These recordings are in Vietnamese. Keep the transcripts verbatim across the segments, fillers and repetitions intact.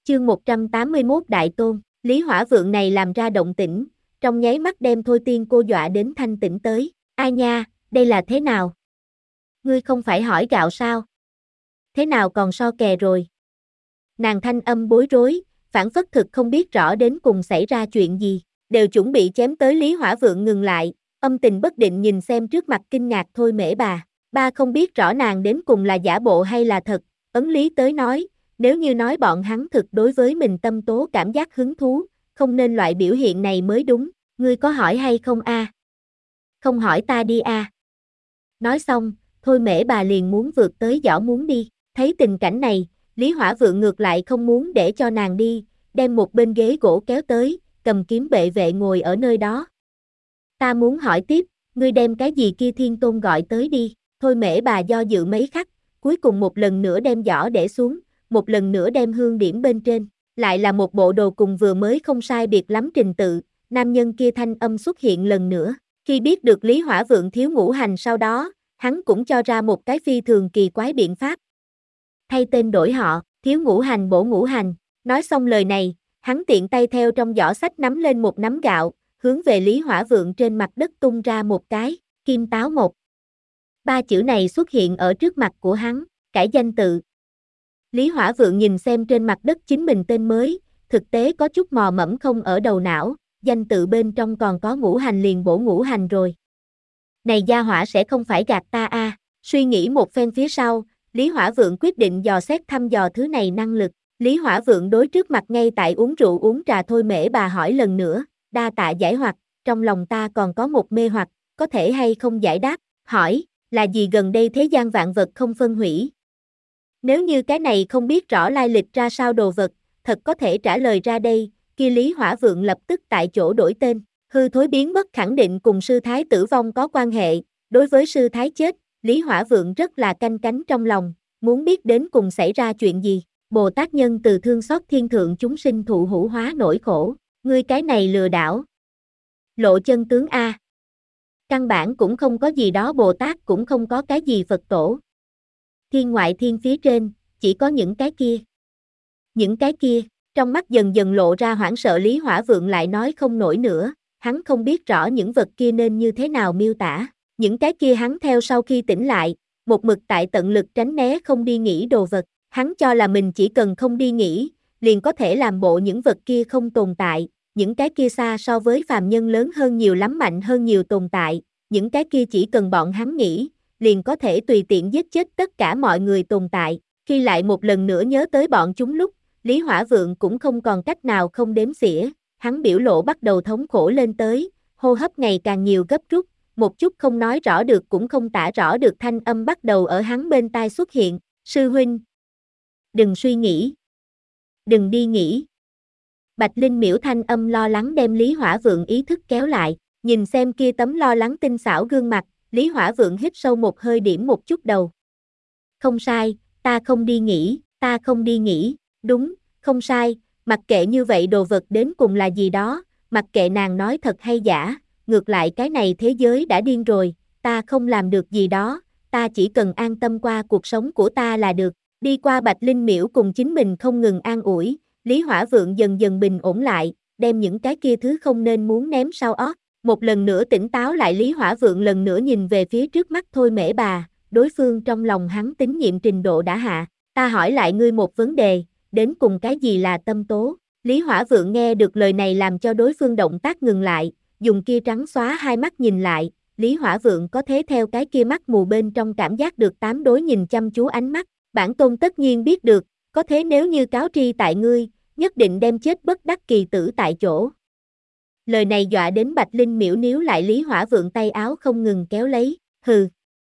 Chương một trăm tám mươi mốt Đại Tôn, Lý Hỏa Vượng này làm ra động tĩnh, trong nháy mắt đem Thôi Tiên cô dọa đến thanh tỉnh tới. Ai nha, đây là thế nào? Ngươi không phải hỏi gạo sao? Thế nào còn so kè rồi? Nàng thanh âm bối rối, phản phất thực không biết rõ đến cùng xảy ra chuyện gì, đều chuẩn bị chém tới Lý Hỏa Vượng ngừng lại, âm tình bất định nhìn xem trước mặt kinh ngạc Thôi Mễ Bà. Ba không biết rõ nàng đến cùng là giả bộ hay là thật, ấn lý tới nói, nếu như nói bọn hắn thực đối với mình tâm tố cảm giác hứng thú, không nên loại biểu hiện này mới đúng, ngươi có hỏi hay không a? À? Không hỏi ta đi a. À? Nói xong, Thôi Mễ Bà liền muốn vượt tới giỏ muốn đi, thấy tình cảnh này, Lý Hỏa Vượng ngược lại không muốn để cho nàng đi, đem một bên ghế gỗ kéo tới, cầm kiếm bệ vệ ngồi ở nơi đó. Ta muốn hỏi tiếp, ngươi đem cái gì kia Thiên Tôn gọi tới đi. Thôi Mễ Bà do dự mấy khắc, cuối cùng một lần nữa đem giỏ để xuống, một lần nữa đem hương điểm bên trên, lại là một bộ đồ cùng vừa mới không sai biệt lắm trình tự, nam nhân kia thanh âm xuất hiện lần nữa. Khi biết được Lý Hỏa Vượng thiếu ngũ hành sau đó, hắn cũng cho ra một cái phi thường kỳ quái biện pháp. Thay tên đổi họ, thiếu ngũ hành bổ ngũ hành. Nói xong lời này, hắn tiện tay theo trong giỏ sách nắm lên một nắm gạo, hướng về Lý Hỏa Vượng trên mặt đất tung ra một cái, Kim Táo một. Ba chữ này xuất hiện ở trước mặt của hắn, cải danh tự. Lý Hỏa Vượng nhìn xem trên mặt đất chính mình tên mới, thực tế có chút mò mẫm không ở đầu não, danh tự bên trong còn có ngũ hành liền bổ ngũ hành rồi. Này gia hỏa sẽ không phải gạt ta a? À. Suy nghĩ một phen phía sau, Lý Hỏa Vượng quyết định dò xét thăm dò thứ này năng lực. Lý Hỏa Vượng đối trước mặt ngay tại uống rượu uống trà Thôi Mễ Bà hỏi lần nữa, đa tạ giải hoặc, trong lòng ta còn có một mê hoặc, có thể hay không giải đáp, hỏi, là gì gần đây thế gian vạn vật không phân hủy? Nếu như cái này không biết rõ lai lịch ra sao đồ vật, thật có thể trả lời ra đây, kia Lý Hỏa Vượng lập tức tại chỗ đổi tên, hư thối biến mất khẳng định cùng sư thái tử vong có quan hệ, đối với sư thái chết, Lý Hỏa Vượng rất là canh cánh trong lòng, muốn biết đến cùng xảy ra chuyện gì, Bồ Tát nhân từ thương xót thiên thượng chúng sinh thụ hữu hóa nỗi khổ, ngươi cái này lừa đảo. Lộ chân tướng A. Căn bản cũng không có gì đó Bồ Tát cũng không có cái gì Phật tổ. Thiên ngoại thiên phía trên, chỉ có những cái kia. Những cái kia, trong mắt dần dần lộ ra hoảng sợ Lý Hỏa Vượng lại nói không nổi nữa, hắn không biết rõ những vật kia nên như thế nào miêu tả. Những cái kia hắn theo sau khi tỉnh lại, một mực tại tận lực tránh né không đi nghĩ đồ vật, hắn cho là mình chỉ cần không đi nghĩ, liền có thể làm bộ những vật kia không tồn tại, những cái kia xa so với phàm nhân lớn hơn nhiều lắm mạnh hơn nhiều tồn tại, những cái kia chỉ cần bọn hắn nghĩ, liền có thể tùy tiện giết chết tất cả mọi người tồn tại, khi lại một lần nữa nhớ tới bọn chúng lúc, Lý Hỏa Vượng cũng không còn cách nào không đếm xỉa, hắn biểu lộ bắt đầu thống khổ lên tới, hô hấp ngày càng nhiều gấp rút, một chút không nói rõ được cũng không tả rõ được thanh âm bắt đầu ở hắn bên tai xuất hiện, sư huynh. Đừng suy nghĩ. Đừng đi nghĩ. Bạch Linh miễu thanh âm lo lắng đem Lý Hỏa Vượng ý thức kéo lại, nhìn xem kia tấm lo lắng tinh xảo gương mặt, Lý Hỏa Vượng hít sâu một hơi điểm một chút đầu. Không sai, ta không đi nghĩ, ta không đi nghĩ, đúng, không sai, mặc kệ như vậy đồ vật đến cùng là gì đó, mặc kệ nàng nói thật hay giả, ngược lại cái này thế giới đã điên rồi, ta không làm được gì đó, ta chỉ cần an tâm qua cuộc sống của ta là được. Đi qua Bạch Linh miễu cùng chính mình không ngừng an ủi, Lý Hỏa Vượng dần dần bình ổn lại, đem những cái kia thứ không nên muốn ném sau ót. Một lần nữa tỉnh táo lại Lý Hỏa Vượng lần nữa nhìn về phía trước mắt Thôi Mễ Bà, đối phương trong lòng hắn tín nhiệm trình độ đã hạ. Ta hỏi lại ngươi một vấn đề, đến cùng cái gì là tâm tố? Lý Hỏa Vượng nghe được lời này làm cho đối phương động tác ngừng lại, dùng kia trắng xóa hai mắt nhìn lại, Lý Hỏa Vượng có thế theo cái kia mắt mù bên trong cảm giác được tám đối nhìn chăm chú ánh mắt. Bản tôn tất nhiên biết được, có thế nếu như cáo tri tại ngươi, nhất định đem chết bất đắc kỳ tử tại chỗ. Lời này dọa đến Bạch Linh miễu níu lại Lý Hỏa Vượng tay áo không ngừng kéo lấy, hừ.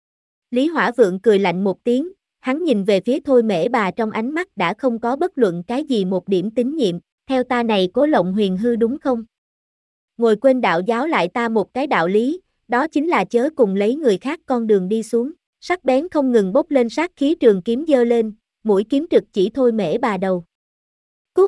Lý Hỏa Vượng cười lạnh một tiếng, hắn nhìn về phía Thôi Mễ Bà trong ánh mắt đã không có bất luận cái gì một điểm tín nhiệm, theo ta này Cố Lộng Huyền hư đúng không? Ngồi quên đạo giáo lại ta một cái đạo lý, đó chính là chớ cùng lấy người khác con đường đi xuống. Sắc bén không ngừng bốc lên sát khí trường kiếm giơ lên, mũi kiếm trực chỉ Thôi Mễ Bà đầu. Cút!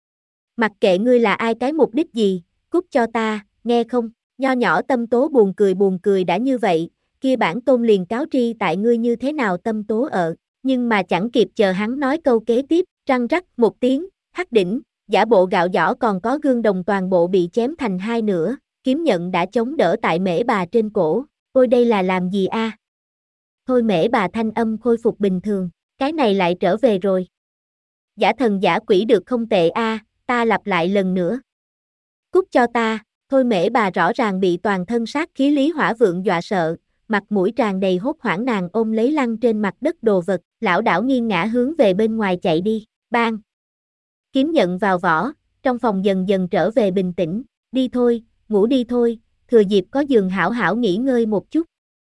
Mặc kệ ngươi là ai cái mục đích gì, cút cho ta, nghe không? Nho nhỏ tâm tố buồn cười buồn cười đã như vậy, kia bản tôn liền cáo tri tại ngươi như thế nào tâm tố ở, nhưng mà chẳng kịp chờ hắn nói câu kế tiếp, răng rắc một tiếng, Hắc đỉnh, giả bộ gạo giỏ còn có gương đồng toàn bộ bị chém thành hai nửa, kiếm nhận đã chống đỡ tại mễ bà trên cổ. Ôi đây là làm gì a? À? Thôi mễ bà thanh âm khôi phục bình thường, cái này lại trở về rồi. Giả thần giả quỷ được không tệ a, à, ta lặp lại lần nữa. Cút cho ta, thôi mễ bà rõ ràng bị toàn thân sát khí Lý Hỏa Vượng dọa sợ, mặt mũi tràn đầy hốt hoảng nàng ôm lấy lăn trên mặt đất đồ vật, lão đảo nghiêng ngã hướng về bên ngoài chạy đi, bang. Kiếm nhận vào vỏ, trong phòng dần dần trở về bình tĩnh, đi thôi, ngủ đi thôi, thừa dịp có giường hảo hảo nghỉ ngơi một chút.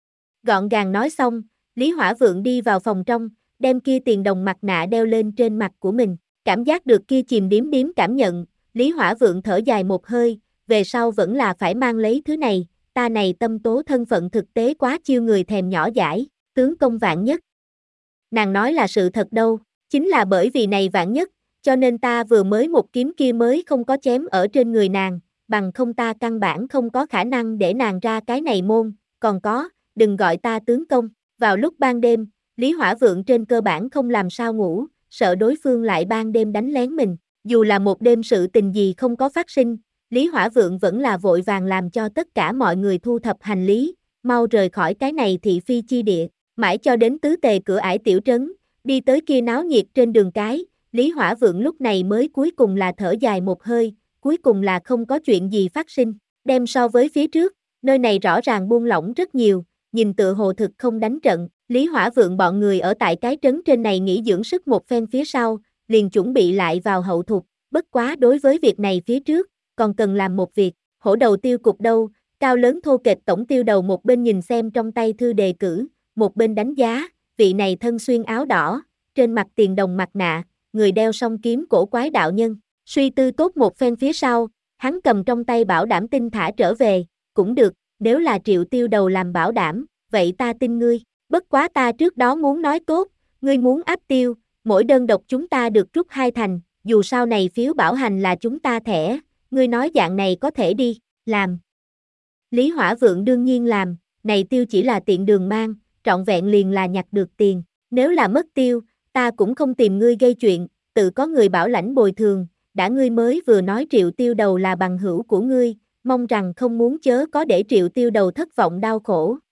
Gọn gàng nói xong, Lý Hỏa Vượng đi vào phòng trong, đem kia tiền đồng mặt nạ đeo lên trên mặt của mình, cảm giác được kia chìm điếm điếm cảm nhận, Lý Hỏa Vượng thở dài một hơi, về sau vẫn là phải mang lấy thứ này, ta này tâm tố thân phận thực tế quá chiêu người thèm nhỏ dãi, tướng công Vạn Nhất. Nàng nói là sự thật đâu, chính là bởi vì này Vạn Nhất, cho nên ta vừa mới một kiếm kia mới không có chém ở trên người nàng, bằng không ta căn bản không có khả năng để nàng ra cái này môn, còn có, đừng gọi ta tướng công. Vào lúc ban đêm, Lý Hỏa Vượng trên cơ bản không làm sao ngủ, sợ đối phương lại ban đêm đánh lén mình, dù là một đêm sự tình gì không có phát sinh, Lý Hỏa Vượng vẫn là vội vàng làm cho tất cả mọi người thu thập hành lý, mau rời khỏi cái này thị phi chi địa, mãi cho đến tứ tề cửa ải tiểu trấn, đi tới kia náo nhiệt trên đường cái, Lý Hỏa Vượng lúc này mới cuối cùng là thở dài một hơi, cuối cùng là không có chuyện gì phát sinh, đem so với phía trước, nơi này rõ ràng buông lỏng rất nhiều, nhìn tựa hồ thực không đánh trận, Lý Hỏa Vượng bọn người ở tại cái trấn trên này nghỉ dưỡng sức một phen phía sau, liền chuẩn bị lại vào hậu thục, bất quá đối với việc này phía trước, còn cần làm một việc, hổ đầu tiêu cục đâu, cao lớn thô kệch tổng tiêu đầu một bên nhìn xem trong tay thư đề cử, một bên đánh giá, vị này thân xuyên áo đỏ, trên mặt tiền đồng mặt nạ, người đeo song kiếm cổ quái đạo nhân, suy tư tốt một phen phía sau, hắn cầm trong tay bảo đảm tin thả trở về, cũng được, nếu là Triệu tiêu đầu làm bảo đảm, vậy ta tin ngươi, bất quá ta trước đó muốn nói tốt, ngươi muốn áp tiêu, mỗi đơn độc chúng ta được rút hai thành, dù sau này phiếu bảo hành là chúng ta thẻ, ngươi nói dạng này có thể đi, làm. Lý Hỏa Vượng đương nhiên làm, này tiêu chỉ là tiện đường mang, trọn vẹn liền là nhặt được tiền, nếu là mất tiêu, ta cũng không tìm ngươi gây chuyện, tự có người bảo lãnh bồi thường, đã ngươi mới vừa nói Triệu tiêu đầu là bằng hữu của ngươi, mong rằng không muốn chớ có để Triệu tiêu đầu thất vọng đau khổ.